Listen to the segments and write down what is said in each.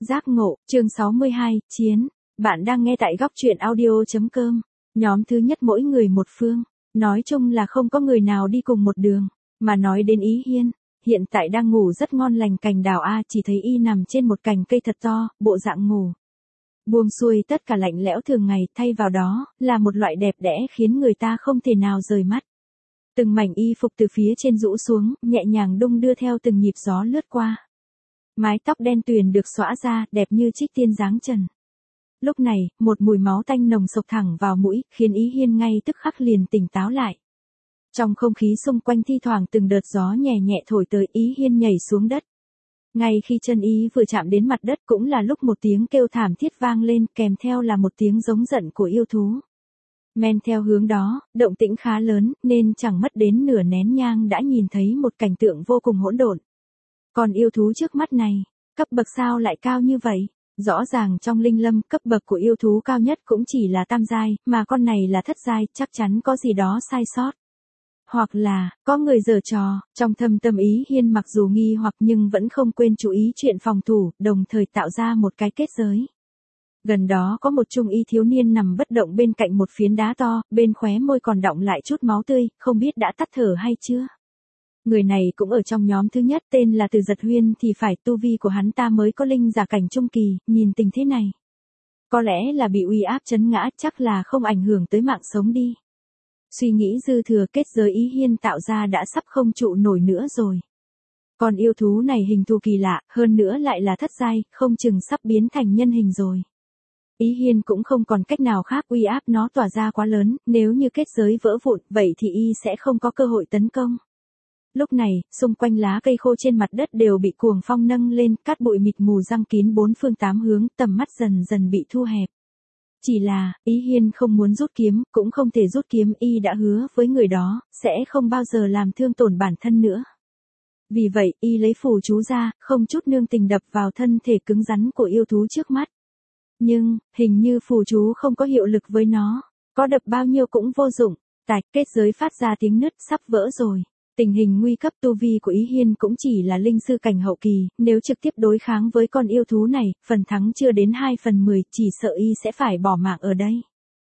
Giác ngộ, chương 62, chiến. Bạn đang nghe tại góc truyện audio.com. Nhóm thứ nhất mỗi người một phương. Nói chung là không có người nào đi cùng một đường. Mà nói đến Ý Hiên, hiện tại đang ngủ rất ngon lành cành đào A, chỉ thấy y nằm trên một cành cây thật to, bộ dạng ngủ buông xuôi tất cả lạnh lẽo thường ngày, thay vào đó là một loại đẹp đẽ khiến người ta không thể nào rời mắt. Từng mảnh y phục từ phía trên rũ xuống, nhẹ nhàng đung đưa theo từng nhịp gió lướt qua. Mái tóc đen tuyền được xõa ra, đẹp như trích tiên dáng trần. Lúc này, một mùi máu tanh nồng sộc thẳng vào mũi, khiến Ý Hiên ngay tức khắc liền tỉnh táo lại. Trong không khí xung quanh thi thoảng từng đợt gió nhẹ nhẹ thổi tới, Ý Hiên nhảy xuống đất. Ngay khi chân y vừa chạm đến mặt đất cũng là lúc một tiếng kêu thảm thiết vang lên, kèm theo là một tiếng giống giận của yêu thú. Men theo hướng đó, động tĩnh khá lớn, nên chẳng mất đến nửa nén nhang đã nhìn thấy một cảnh tượng vô cùng hỗn độn. Còn yêu thú trước mắt này, cấp bậc sao lại cao như vậy? Rõ ràng trong linh lâm, cấp bậc của yêu thú cao nhất cũng chỉ là tam giai, mà con này là thất giai, chắc chắn có gì đó sai sót. Hoặc là, có người giở trò. Trong thâm tâm Ý Hiên mặc dù nghi hoặc nhưng vẫn không quên chú ý chuyện phòng thủ, đồng thời tạo ra một cái kết giới. Gần đó có một trung y thiếu niên nằm bất động bên cạnh một phiến đá to, bên khóe môi còn đọng lại chút máu tươi, không biết đã tắt thở hay chưa. Người này cũng ở trong nhóm thứ nhất, tên là Từ Giật Huyên, thì phải tu vi của hắn ta mới có linh giả cảnh trung kỳ, nhìn tình thế này. Có lẽ là bị uy áp trấn ngã, chắc là không ảnh hưởng tới mạng sống đi. Suy nghĩ dư thừa, kết giới Ý Hiên tạo ra đã sắp không trụ nổi nữa rồi. Còn yêu thú này hình thù kỳ lạ, hơn nữa lại là thất giai, không chừng sắp biến thành nhân hình rồi. Ý Hiên cũng không còn cách nào khác, uy áp nó tỏa ra quá lớn, nếu như kết giới vỡ vụn, vậy thì y sẽ không có cơ hội tấn công. Lúc này, xung quanh lá cây khô trên mặt đất đều bị cuồng phong nâng lên, cát bụi mịt mù giăng kín bốn phương tám hướng, tầm mắt dần dần bị thu hẹp. Chỉ là, Ý Hiên không muốn rút kiếm, cũng không thể rút kiếm, y đã hứa với người đó, sẽ không bao giờ làm thương tổn bản thân nữa. Vì vậy, y lấy phù chú ra, không chút nương tình đập vào thân thể cứng rắn của yêu thú trước mắt. Nhưng, hình như phù chú không có hiệu lực với nó, có đập bao nhiêu cũng vô dụng, tạch, kết giới phát ra tiếng nứt, sắp vỡ rồi. Tình hình nguy cấp, tu vi của Ý Hiên cũng chỉ là linh sư cảnh hậu kỳ, nếu trực tiếp đối kháng với con yêu thú này, phần thắng chưa đến 2/10, chỉ sợ y sẽ phải bỏ mạng ở đây.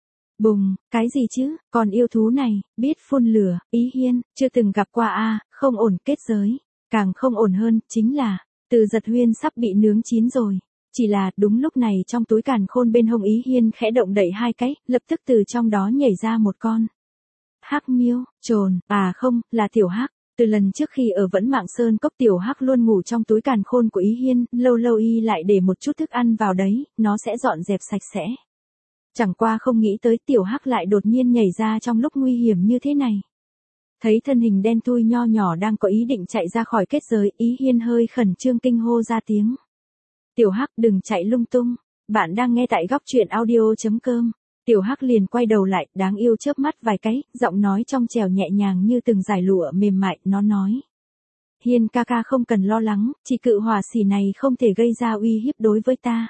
Bùng, cái gì chứ, còn yêu thú này, biết phun lửa, Ý Hiên, chưa từng gặp qua a, không ổn, kết giới. Càng không ổn hơn, chính là, Từ Giật Huyên sắp bị nướng chín rồi. Chỉ là, đúng lúc này trong túi càn khôn bên hông Ý Hiên khẽ động đậy hai cái, lập tức từ trong đó nhảy ra một con hắc miêu, trồn, à không, là tiểu hắc. Từ lần trước khi ở Vẫn Mạng Sơn Cốc, tiểu hắc luôn ngủ trong túi càn khôn của Ý Hiên, lâu lâu y lại để một chút thức ăn vào đấy, nó sẽ dọn dẹp sạch sẽ. Chẳng qua không nghĩ tới tiểu hắc lại đột nhiên nhảy ra trong lúc nguy hiểm như thế này. Thấy thân hình đen thui nho nhỏ đang có ý định chạy ra khỏi kết giới, Ý Hiên hơi khẩn trương kinh hô ra tiếng. Tiểu hắc, đừng chạy lung tung, bạn đang nghe tại góc truyện audio.com. Tiểu hắc liền quay đầu lại, đáng yêu chớp mắt vài cái, giọng nói trong trẻo nhẹ nhàng như từng dải lụa mềm mại, nó nói. Hiên ca ca không cần lo lắng, chỉ cự hỏa xỉ này không thể gây ra uy hiếp đối với ta.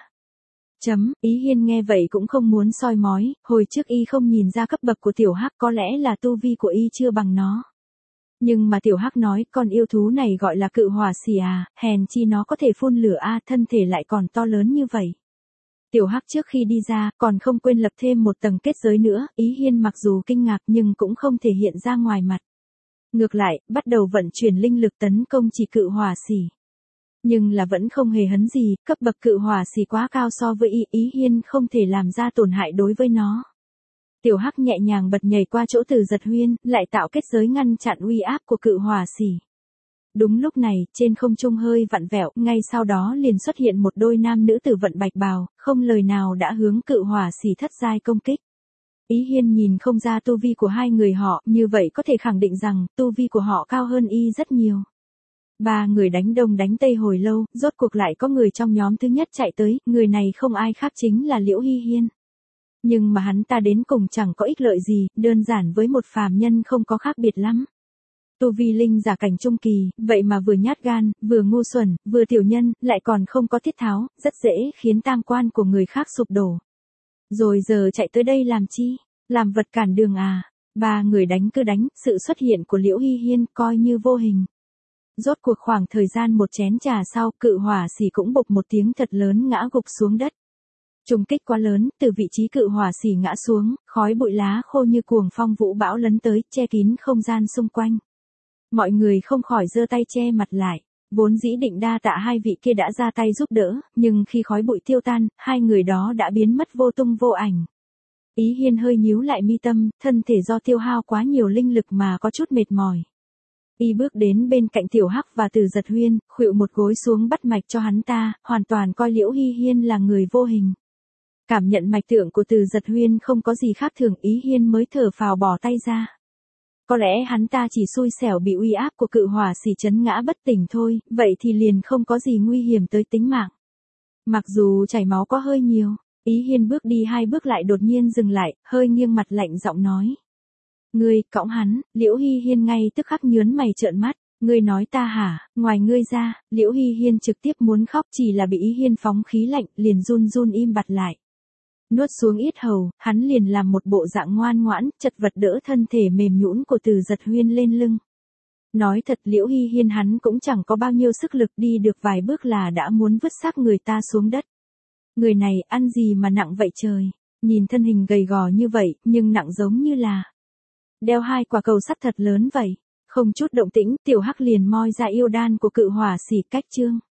Ý Hiên nghe vậy cũng không muốn soi mói, hồi trước y không nhìn ra cấp bậc của tiểu hắc, có lẽ là tu vi của y chưa bằng nó. Nhưng mà tiểu hắc nói, con yêu thú này gọi là cự hỏa xỉ à, hèn chi nó có thể phun lửa a, thân thể lại còn to lớn như vậy. Tiểu hắc trước khi đi ra, còn không quên lập thêm một tầng kết giới nữa, Ý Hiên mặc dù kinh ngạc nhưng cũng không thể hiện ra ngoài mặt. Ngược lại, bắt đầu vận chuyển linh lực tấn công chỉ cự hỏa xỉ. Nhưng là vẫn không hề hấn gì, cấp bậc cự hỏa xỉ quá cao so với Ý Hiên không thể làm ra tổn hại đối với nó. Tiểu hắc nhẹ nhàng bật nhảy qua chỗ Từ Giật Huyên, lại tạo kết giới ngăn chặn uy áp của cự hỏa xỉ. Đúng lúc này, trên không trung hơi vặn vẹo, ngay sau đó liền xuất hiện một đôi nam nữ tử vận bạch bào, không lời nào đã hướng cự hỏa xỉ thất giai công kích. Ý Hiên nhìn không ra tu vi của hai người họ, như vậy có thể khẳng định rằng, tu vi của họ cao hơn y rất nhiều. Ba người đánh đông đánh tây hồi lâu, rốt cuộc lại có người trong nhóm thứ nhất chạy tới, người này không ai khác chính là Liễu Hy Hiên. Nhưng mà hắn ta đến cùng chẳng có ích lợi gì, đơn giản với một phàm nhân không có khác biệt lắm. Tu vi linh giả cảnh trung kỳ, vậy mà vừa nhát gan, vừa ngu xuẩn, vừa tiểu nhân, lại còn không có tiết tháo, rất dễ khiến tam quan của người khác sụp đổ. Rồi giờ chạy tới đây làm chi? Làm vật cản đường à? Ba người đánh cứ đánh, sự xuất hiện của Liễu Hy Hiên coi như vô hình. Rốt cuộc khoảng thời gian một chén trà sau, cự hỏa xỉ cũng bộc một tiếng thật lớn ngã gục xuống đất. Trùng kích quá lớn, từ vị trí cự hỏa xỉ ngã xuống, khói bụi lá khô như cuồng phong vũ bão lấn tới, che kín không gian xung quanh. Mọi người không khỏi giơ tay che mặt lại. Vốn dĩ định đa tạ hai vị kia đã ra tay giúp đỡ, nhưng khi khói bụi tiêu tan, hai người đó đã biến mất vô tung vô ảnh. Ý Hiên hơi nhíu lại mi tâm, thân thể do tiêu hao quá nhiều linh lực mà có chút mệt mỏi. Y bước đến bên cạnh Tiểu Hắc và Từ Giật Huyên, khuỵu một gối xuống bắt mạch cho hắn ta, hoàn toàn coi Liễu Hy Hiên là người vô hình. Cảm nhận mạch tượng của Từ Giật Huyên không có gì khác thường, Ý Hiên mới thở phào bỏ tay ra. Có lẽ hắn ta chỉ xui xẻo bị uy áp của cự hỏa xỉ chấn ngã bất tỉnh thôi, vậy thì liền không có gì nguy hiểm tới tính mạng. Mặc dù chảy máu có hơi nhiều, Ý Hiên bước đi hai bước lại đột nhiên dừng lại, hơi nghiêng mặt lạnh giọng nói. Ngươi, cõng hắn. Liễu Hy Hiên ngay tức khắc nhớn mày trợn mắt. Ngươi nói ta hả? Ngoài ngươi ra, Liễu Hy Hiên trực tiếp muốn khóc, chỉ là bị Ý Hiên phóng khí lạnh, liền run run im bặt lại. Nuốt xuống yết hầu, hắn liền làm một bộ dạng ngoan ngoãn, chật vật đỡ thân thể mềm nhũn của Từ Giật Huyên lên lưng. Nói thật, Liễu Hy Hiên hắn cũng chẳng có bao nhiêu sức lực, đi được vài bước là đã muốn vứt xác người ta xuống đất. Người này ăn gì mà nặng vậy trời? Nhìn thân hình gầy gò như vậy, nhưng nặng giống như là đeo hai quả cầu sắt thật lớn vậy. Không chút động tĩnh, Tiểu Hắc liền moi ra yêu đan của cự hỏa xỉ cách chương.